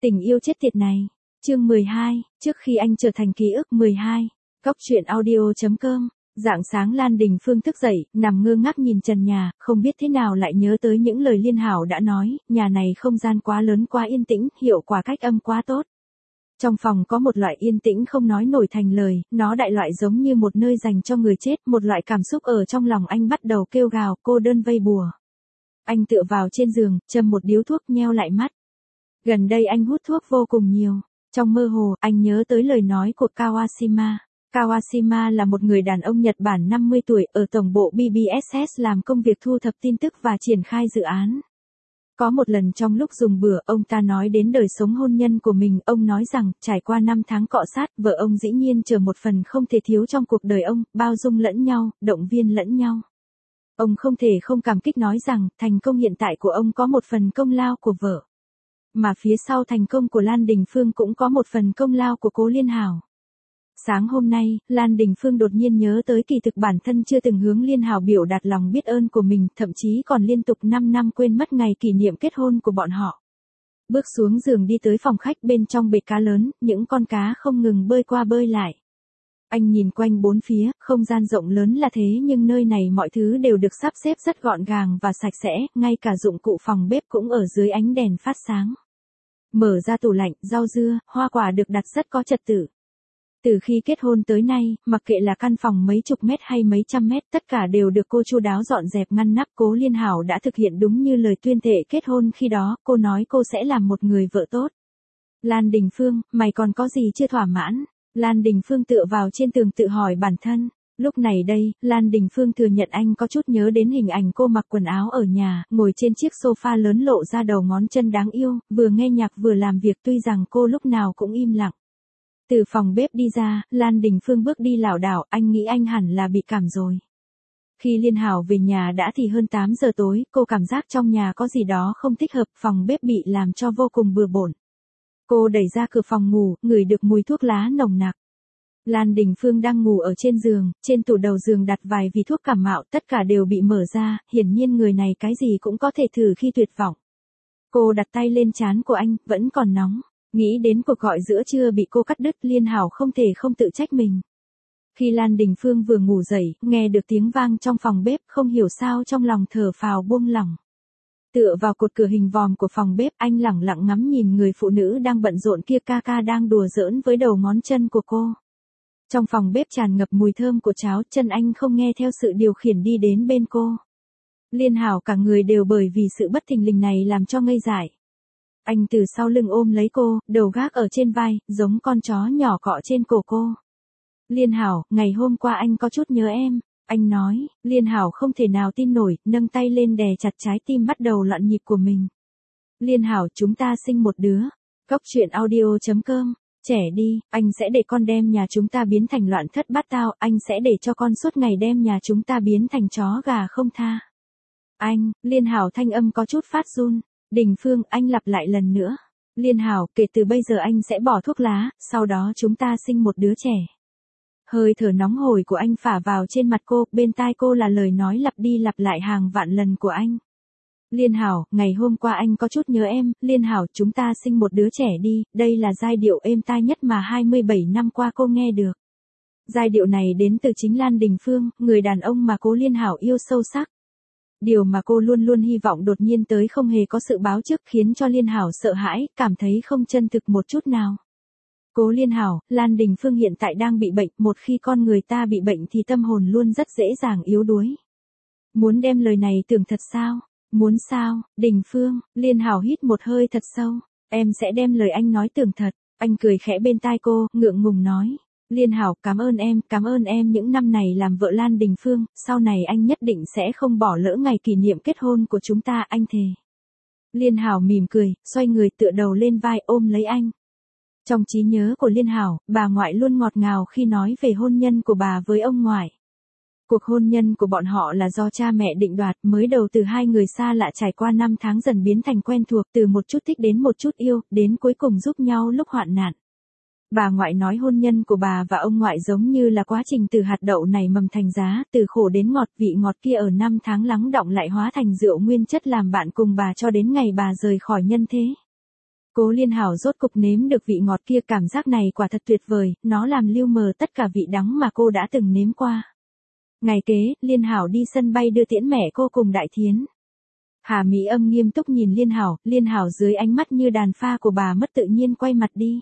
Tình yêu chết tiệt này. Chương 12, trước khi anh trở thành ký ức 12. Góc truyện audio.com. Rạng sáng Lan Đình Phương thức dậy, nằm ngơ ngác nhìn trần nhà, không biết thế nào lại nhớ tới những lời Liên Hảo đã nói, nhà này không gian quá lớn quá yên tĩnh, hiệu quả cách âm quá tốt. Trong phòng có một loại yên tĩnh không nói nổi thành lời, nó đại loại giống như một nơi dành cho người chết, một loại cảm xúc ở trong lòng anh bắt đầu kêu gào, cô đơn vây bùa. Anh tựa vào trên giường, châm một điếu thuốc nheo lại mắt. Gần đây anh hút thuốc vô cùng nhiều. Trong mơ hồ, anh nhớ tới lời nói của Kawashima. Kawashima là một người đàn ông Nhật Bản 50 tuổi ở tổng bộ BBSS làm công việc thu thập tin tức và triển khai dự án. Có một lần trong lúc dùng bữa, ông ta nói đến đời sống hôn nhân của mình, ông nói rằng, trải qua 5 tháng cọ sát, vợ ông dĩ nhiên trở một phần không thể thiếu trong cuộc đời ông, bao dung lẫn nhau, động viên lẫn nhau. Ông không thể không cảm kích nói rằng, thành công hiện tại của ông có một phần công lao của vợ. Mà phía sau thành công của Lan Đình Phương cũng có một phần công lao của cố Liên Hảo. Sáng hôm nay, Lan Đình Phương đột nhiên nhớ tới kỳ thực bản thân chưa từng hướng Liên Hảo biểu đạt lòng biết ơn của mình, thậm chí còn liên tục 5 năm quên mất ngày kỷ niệm kết hôn của bọn họ. Bước xuống giường đi tới phòng khách, bên trong bể cá lớn, những con cá không ngừng bơi qua bơi lại. Anh nhìn quanh bốn phía, không gian rộng lớn là thế nhưng nơi này mọi thứ đều được sắp xếp rất gọn gàng và sạch sẽ, ngay cả dụng cụ phòng bếp cũng ở dưới ánh đèn phát sáng. Mở ra tủ lạnh, rau dưa, hoa quả được đặt rất có trật tự. Từ khi kết hôn tới nay, mặc kệ là căn phòng mấy chục mét hay mấy trăm mét, tất cả đều được cô chu đáo dọn dẹp ngăn nắp. Cố Liên Hảo đã thực hiện đúng như lời tuyên thệ kết hôn khi đó, cô nói cô sẽ làm một người vợ tốt. Lan Đình Phương, mày còn có gì chưa thỏa mãn? Lan Đình Phương tựa vào trên tường tự hỏi bản thân. Lúc này đây, Lan Đình Phương thừa nhận anh có chút nhớ đến hình ảnh cô mặc quần áo ở nhà, ngồi trên chiếc sofa lớn lộ ra đầu ngón chân đáng yêu, vừa nghe nhạc vừa làm việc, tuy rằng cô lúc nào cũng im lặng. Từ phòng bếp đi ra, Lan Đình Phương bước đi lảo đảo, anh nghĩ anh hẳn là bị cảm rồi. Khi Liên Hảo về nhà đã thì hơn 8 giờ tối, cô cảm giác trong nhà có gì đó không thích hợp, phòng bếp bị làm cho vô cùng bừa bộn. Cô đẩy ra cửa phòng ngủ, ngửi được mùi thuốc lá nồng nặc. Lan Đình Phương đang ngủ ở trên giường, trên tủ đầu giường đặt vài vỉ thuốc cảm mạo, tất cả đều bị mở ra, hiển nhiên người này cái gì cũng có thể thử khi tuyệt vọng. Cô đặt tay lên trán của anh, vẫn còn nóng. Nghĩ đến cuộc gọi giữa trưa bị cô cắt đứt, Liên Hảo không thể không tự trách mình. Khi Lan Đình Phương vừa ngủ dậy, nghe được tiếng vang trong phòng bếp, không hiểu sao trong lòng thở phào buông lỏng. Tựa vào cột cửa hình vòm của phòng bếp, anh lẳng lặng ngắm nhìn người phụ nữ đang bận rộn kia, ca đang đùa giỡn với đầu ngón chân của cô. Trong phòng bếp tràn ngập mùi thơm của cháo, chân anh không nghe theo sự điều khiển đi đến bên cô. Liên Hảo cả người đều bởi vì sự bất thình lình này làm cho ngây dại. Anh từ sau lưng ôm lấy cô, đầu gác ở trên vai, giống con chó nhỏ cọ trên cổ cô. Liên Hảo, ngày hôm qua anh có chút nhớ em, anh nói. Liên Hảo không thể nào tin nổi, nâng tay lên đè chặt trái tim bắt đầu loạn nhịp của mình. Liên Hảo, chúng ta sinh một đứa. Góc truyện audio.com. Trẻ đi, anh sẽ để con đem nhà chúng ta biến thành loạn thất bát tao, anh sẽ để cho con suốt ngày đem nhà chúng ta biến thành chó gà không tha. Anh, Liên Hảo thanh âm có chút phát run. Đình Phương, anh lặp lại lần nữa. Liên Hảo, kể từ bây giờ anh sẽ bỏ thuốc lá, sau đó chúng ta sinh một đứa trẻ. Hơi thở nóng hổi của anh phả vào trên mặt cô, bên tai cô là lời nói lặp đi lặp lại hàng vạn lần của anh. Liên Hảo, ngày hôm qua anh có chút nhớ em, Liên Hảo, chúng ta sinh một đứa trẻ đi, đây là giai điệu êm tai nhất mà 27 năm qua cô nghe được. Giai điệu này đến từ chính Lan Đình Phương, người đàn ông mà cố Liên Hảo yêu sâu sắc. Điều mà cô luôn luôn hy vọng đột nhiên tới không hề có sự báo trước, khiến cho Liên Hảo sợ hãi, cảm thấy không chân thực một chút nào. Cố Liên Hảo, Lan Đình Phương hiện tại đang bị bệnh, một khi con người ta bị bệnh thì tâm hồn luôn rất dễ dàng yếu đuối. Muốn đem lời này tưởng thật sao? Muốn sao? Đình Phương, Liên Hảo hít một hơi thật sâu. Em sẽ đem lời anh nói tưởng thật. Anh cười khẽ bên tai cô, ngượng ngùng nói. Liên Hảo, cảm ơn em những năm này làm vợ Lan Đình Phương, sau này anh nhất định sẽ không bỏ lỡ ngày kỷ niệm kết hôn của chúng ta, anh thề. Liên Hảo mỉm cười, xoay người tựa đầu lên vai ôm lấy anh. Trong trí nhớ của Liên Hảo, bà ngoại luôn ngọt ngào khi nói về hôn nhân của bà với ông ngoại. Cuộc hôn nhân của bọn họ là do cha mẹ định đoạt, mới đầu từ hai người xa lạ trải qua 5 tháng dần biến thành quen thuộc, từ một chút thích đến một chút yêu, đến cuối cùng giúp nhau lúc hoạn nạn. Bà ngoại nói hôn nhân của bà và ông ngoại giống như là quá trình từ hạt đậu nảy mầm thành giá, từ khổ đến ngọt, vị ngọt kia ở 5 tháng lắng đọng lại hóa thành rượu nguyên chất làm bạn cùng bà cho đến ngày bà rời khỏi nhân thế. Cố Liên Hảo rốt cục nếm được vị ngọt kia, cảm giác này quả thật tuyệt vời, nó làm lưu mờ tất cả vị đắng mà cô đã từng nếm qua. Ngày kế, Liên Hảo đi sân bay đưa tiễn mẹ cô cùng Đại Thiến. Hà Mỹ Âm nghiêm túc nhìn Liên Hảo dưới ánh mắt như đàn pha của bà mất tự nhiên quay mặt đi.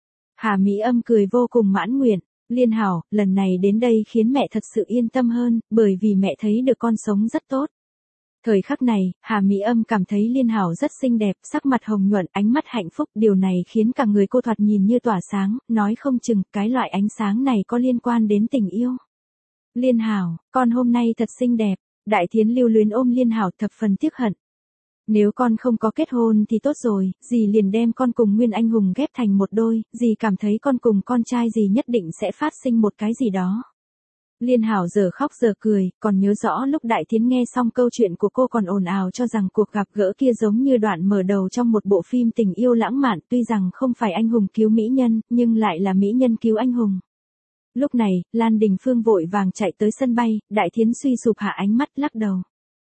Hà Mỹ Âm cười vô cùng mãn nguyện, Liên Hảo, lần này đến đây khiến mẹ thật sự yên tâm hơn, bởi vì mẹ thấy được con sống rất tốt. Thời khắc này, Hà Mỹ Âm cảm thấy Liên Hảo rất xinh đẹp, sắc mặt hồng nhuận, ánh mắt hạnh phúc, điều này khiến cả người cô thoạt nhìn như tỏa sáng, nói không chừng cái loại ánh sáng này có liên quan đến tình yêu. Liên Hảo, con hôm nay thật xinh đẹp, Đại Thiến lưu luyến ôm Liên Hảo thập phần tiếc hận. Nếu con không có kết hôn thì tốt rồi, dì liền đem con cùng Nguyên Anh Hùng ghép thành một đôi, dì cảm thấy con cùng con trai dì nhất định sẽ phát sinh một cái gì đó. Liên Hảo giờ khóc giờ cười, còn nhớ rõ lúc Đại Thiến nghe xong câu chuyện của cô còn ồn ào cho rằng cuộc gặp gỡ kia giống như đoạn mở đầu trong một bộ phim tình yêu lãng mạn, tuy rằng không phải anh hùng cứu mỹ nhân, nhưng lại là mỹ nhân cứu anh hùng. Lúc này, Lan Đình Phương vội vàng chạy tới sân bay, Đại Thiến suy sụp hạ ánh mắt lắc đầu.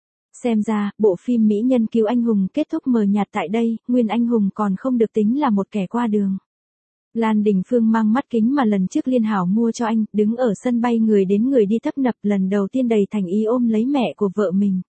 Xem ra, bộ phim mỹ nhân cứu anh hùng kết thúc mờ nhạt tại đây, Nguyên Anh Hùng còn không được tính là một kẻ qua đường. Lan Đình Phương mang mắt kính mà lần trước Liên Hảo mua cho anh, đứng ở sân bay người đến người đi tấp nập, lần đầu tiên đầy thành ý ôm lấy mẹ của vợ mình.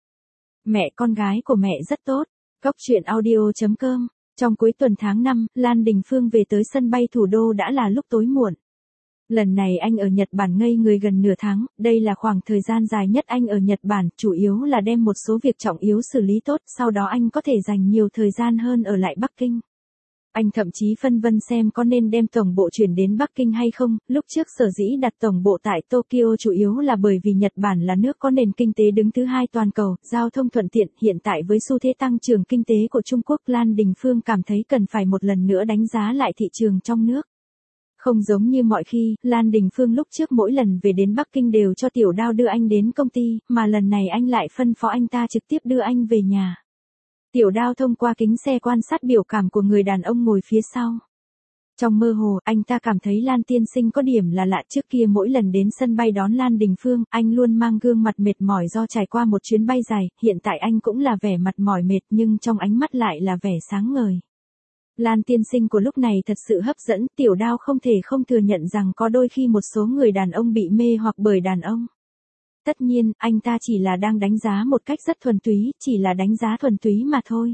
Mẹ con gái của mẹ rất tốt. Góc truyện audio.com. Trong cuối tuần tháng 5, Lan Đình Phương về tới sân bay thủ đô đã là lúc tối muộn. Lần này anh ở Nhật Bản ngây người gần nửa tháng, đây là khoảng thời gian dài nhất anh ở Nhật Bản, chủ yếu là đem một số việc trọng yếu xử lý tốt, sau đó anh có thể dành nhiều thời gian hơn ở lại Bắc Kinh. Anh thậm chí phân vân xem có nên đem tổng bộ chuyển đến Bắc Kinh hay không, lúc trước sở dĩ đặt tổng bộ tại Tokyo chủ yếu là bởi vì Nhật Bản là nước có nền kinh tế đứng thứ hai toàn cầu, giao thông thuận tiện, hiện tại với xu thế tăng trưởng kinh tế của Trung Quốc, Lan Đình Phương cảm thấy cần phải một lần nữa đánh giá lại thị trường trong nước. Không giống như mọi khi, Lan Đình Phương lúc trước mỗi lần về đến Bắc Kinh đều cho Tiểu Đao đưa anh đến công ty, mà lần này anh lại phân phó anh ta trực tiếp đưa anh về nhà. Tiểu Đao thông qua kính xe quan sát biểu cảm của người đàn ông ngồi phía sau. Trong mơ hồ, anh ta cảm thấy Lan tiên sinh có điểm là lạ, trước kia mỗi lần đến sân bay đón Lan Đình Phương, anh luôn mang gương mặt mệt mỏi do trải qua một chuyến bay dài, hiện tại anh cũng là vẻ mặt mỏi mệt nhưng trong ánh mắt lại là vẻ sáng ngời. Lan tiên sinh của lúc này thật sự hấp dẫn, Tiểu Đao không thể không thừa nhận rằng có đôi khi một số người đàn ông bị mê hoặc bởi đàn ông. Tất nhiên, anh ta chỉ là đang đánh giá một cách rất thuần túy, chỉ là đánh giá thuần túy mà thôi.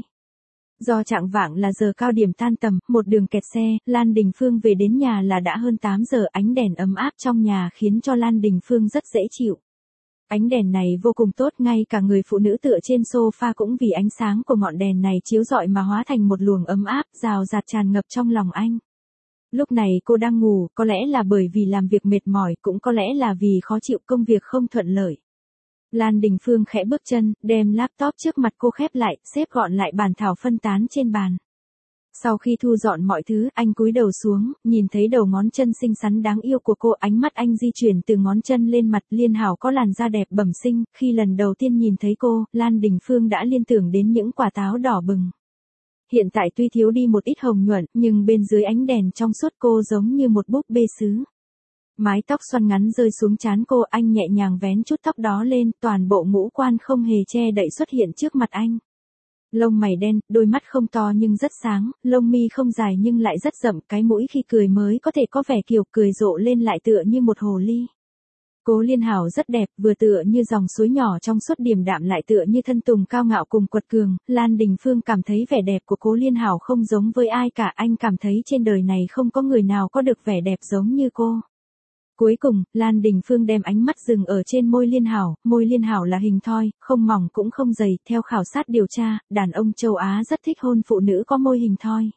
Do chạng vạng là giờ cao điểm tan tầm, một đường kẹt xe, Lan Đình Phương về đến nhà là đã hơn 8 giờ, ánh đèn ấm áp trong nhà khiến cho Lan Đình Phương rất dễ chịu. Ánh đèn này vô cùng tốt, ngay cả người phụ nữ tựa trên sofa cũng vì ánh sáng của ngọn đèn này chiếu rọi mà hóa thành một luồng ấm áp, rào rạt tràn ngập trong lòng anh. Lúc này cô đang ngủ, có lẽ là bởi vì làm việc mệt mỏi, cũng có lẽ là vì khó chịu, công việc không thuận lợi. Lan Đình Phương khẽ bước chân, đem laptop trước mặt cô khép lại, xếp gọn lại bản thảo phân tán trên bàn. Sau khi thu dọn mọi thứ, anh cúi đầu xuống, nhìn thấy đầu ngón chân xinh xắn đáng yêu của cô, ánh mắt anh di chuyển từ ngón chân lên mặt. Liên Hảo có làn da đẹp bẩm sinh, khi lần đầu tiên nhìn thấy cô, Lan Đình Phương đã liên tưởng đến những quả táo đỏ bừng. Hiện tại tuy thiếu đi một ít hồng nhuận, nhưng bên dưới ánh đèn trong suốt cô giống như một búp bê sứ. Mái tóc xoăn ngắn rơi xuống trán cô, anh nhẹ nhàng vén chút tóc đó lên, toàn bộ ngũ quan không hề che đậy xuất hiện trước mặt anh. Lông mày đen, đôi mắt không to nhưng rất sáng, lông mi không dài nhưng lại rất rậm, cái mũi khi cười mới có thể có vẻ kiều, cười rộ lên lại tựa như một hồ ly. Cố Liên Hảo rất đẹp, vừa tựa như dòng suối nhỏ trong suốt điềm đạm lại tựa như thân tùng cao ngạo cùng quật cường. Lan Đình Phương cảm thấy vẻ đẹp của Cố Liên Hảo không giống với ai cả, anh cảm thấy trên đời này không có người nào có được vẻ đẹp giống như cô. Cuối cùng, Lan Đình Phương đem ánh mắt dừng ở trên môi Liên Hảo là hình thoi, không mỏng cũng không dày, theo khảo sát điều tra, đàn ông châu Á rất thích hôn phụ nữ có môi hình thoi.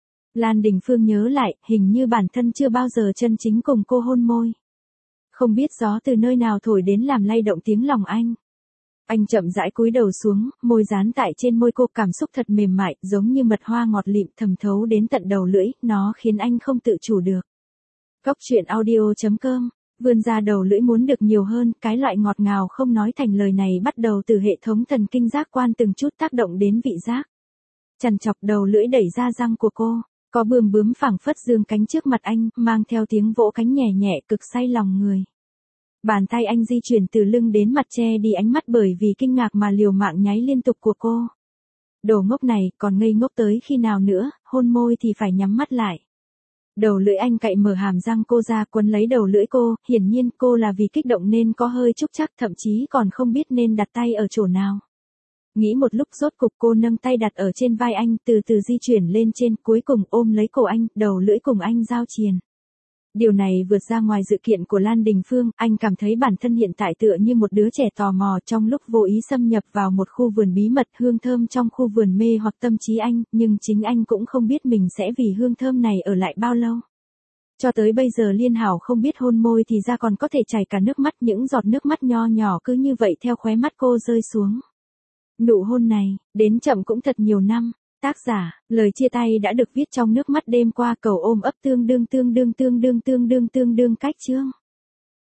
Lan Đình Phương nhớ lại, hình như bản thân chưa bao giờ chân chính cùng cô hôn môi. Không biết gió từ nơi nào thổi đến làm lay động tiếng lòng anh. Anh chậm rãi cúi đầu xuống, môi dán tại trên môi cô, cảm xúc thật mềm mại, giống như mật hoa ngọt lịm thẩm thấu đến tận đầu lưỡi, nó khiến anh không tự chủ được. Góc truyện audio.com, vươn ra đầu lưỡi muốn được nhiều hơn, cái loại ngọt ngào không nói thành lời này bắt đầu từ hệ thống thần kinh giác quan từng chút tác động đến vị giác. Chằn chọc đầu lưỡi đẩy ra răng của cô, có bướm bướm phảng phất dương cánh trước mặt anh, mang theo tiếng vỗ cánh nhẹ nhẹ cực say lòng người. Bàn tay anh di chuyển từ lưng đến mặt che đi ánh mắt bởi vì kinh ngạc mà liều mạng nháy liên tục của cô. Đồ ngốc này, còn ngây ngốc tới khi nào nữa, hôn môi thì phải nhắm mắt lại. Đầu lưỡi anh cạy mở hàm răng cô ra quấn lấy đầu lưỡi cô, hiển nhiên cô là vì kích động nên có hơi trúc trắc, thậm chí còn không biết nên đặt tay ở chỗ nào. Nghĩ một lúc rốt cục cô nâng tay đặt ở trên vai anh, từ từ di chuyển lên trên, cuối cùng ôm lấy cổ anh, đầu lưỡi cùng anh giao triền. Điều này vượt ra ngoài dự kiện của Lan Đình Phương, anh cảm thấy bản thân hiện tại tựa như một đứa trẻ tò mò trong lúc vô ý xâm nhập vào một khu vườn bí mật, hương thơm trong khu vườn mê hoặc tâm trí anh, nhưng chính anh cũng không biết mình sẽ vì hương thơm này ở lại bao lâu. Cho tới bây giờ Liên Hảo không biết hôn môi thì ra còn có thể chảy cả nước mắt, những giọt nước mắt nho nhỏ cứ như vậy theo khóe mắt cô rơi xuống. Nụ hôn này, đến chậm cũng thật nhiều năm. Tác giả, lời chia tay đã được viết trong nước mắt đêm qua, cầu ôm ấp tương đương cách chương.